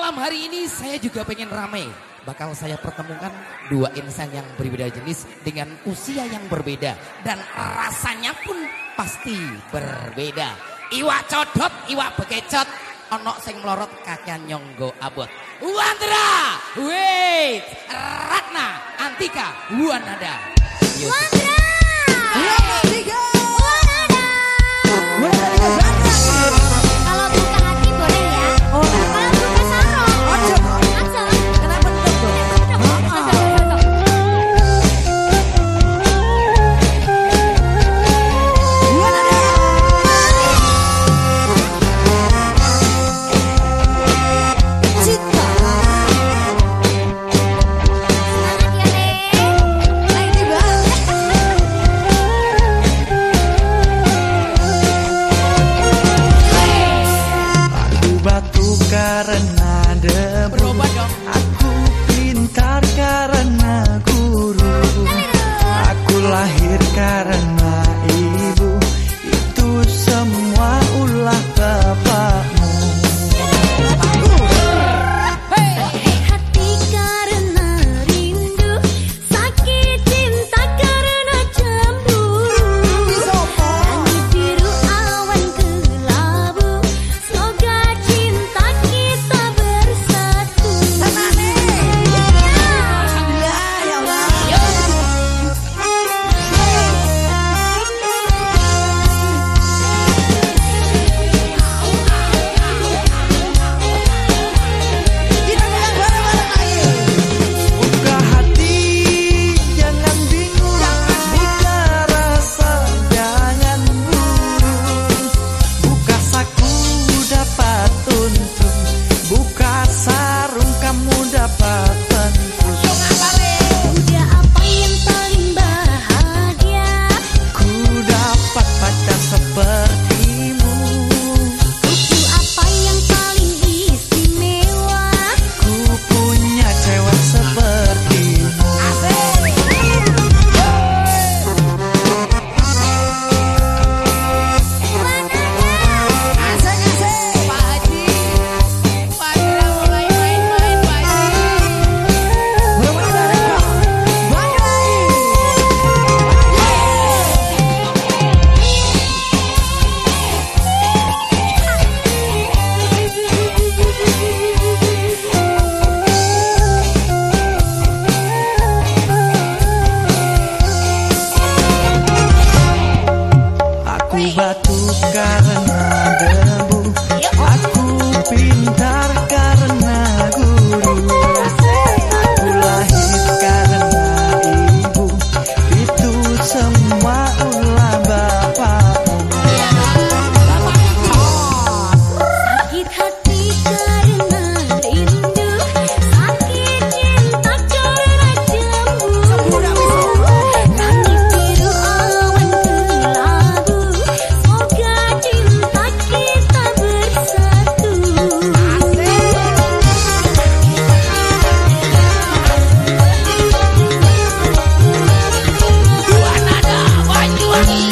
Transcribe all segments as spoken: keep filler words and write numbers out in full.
malam hari ini saya juga pengen rame. Bakal saya pertemukan dua insan yang berbeda jenis dengan usia yang berbeda. Dan rasanya pun pasti berbeda. Iwak codot, iwak bekecot. Ono sing melorot kakian nyonggo abot. Wandra, wait, Ratna, Antika, Wanada. Wandra, Antika, Wanada. Kalau buka hati boleh ya. Oh, kalau buka sarung. Ojo. Ojo. Kenapa tuh? Karena debu, aku pintar karena guru, aku lahir karena ibu, itu semua ulah bapakmu. Hati karena rindu, sakit cinta karena cemburu. Langit biru awan kelabu, semoga cinta kita bersatu. Alhamdulillah ya Allah. Buka hati, jangan bingung. Buka rasa, jangan buru. Buka saku, dapat untung. Buka sarung, kamu dapat pentung. Udah apa yang paling bahagia? Ku dapat pacar sepertimu. Buku apa yang paling istimewa? Ku punya cewek sepertimu. asik-asik. Pak Haji, Wandra mulai main-main Pak Haji. Aku batu karena debu, aku pintar karena guru, aku lahir karena ibu, itu semua ulah bapakmu. Sakit hati karena rindu, sakit cinta karena cemburu. Langit biru awan kelabu, semoga cinta kita bersatu. Wanada, Banyuwangi.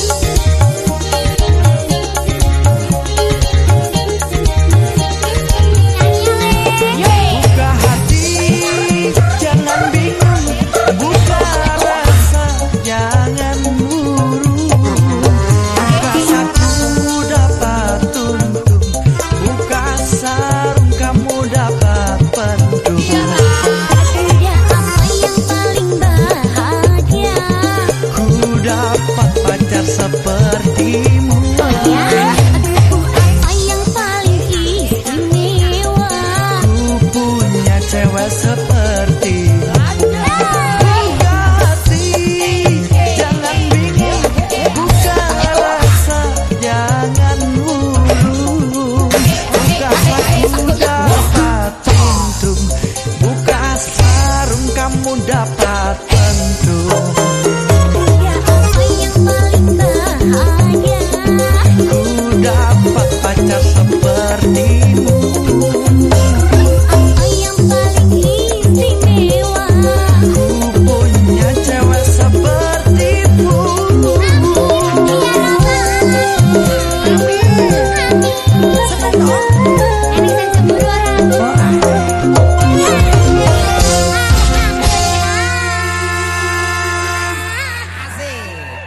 Buka hati, jangan bingung. Buka rasa, jangan buru. Buka saku, dapat untung. Buka sarung, kamu dapat pentung. Udah apa yang paling bahagia? Ku dapat pacar sepertimu. Buku apa yang paling istimewa? Ku punya cewek sepertimu. Buka hati, jangan bingung. Buka rasa, jangan buru. Buka saku, dapat untung. Buka sarung, kamu dapat pentung. Udah apa yang paling bahagia? Ku dapat pacar sepertimu. Apa yang paling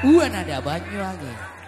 Wanada Banyuwangi.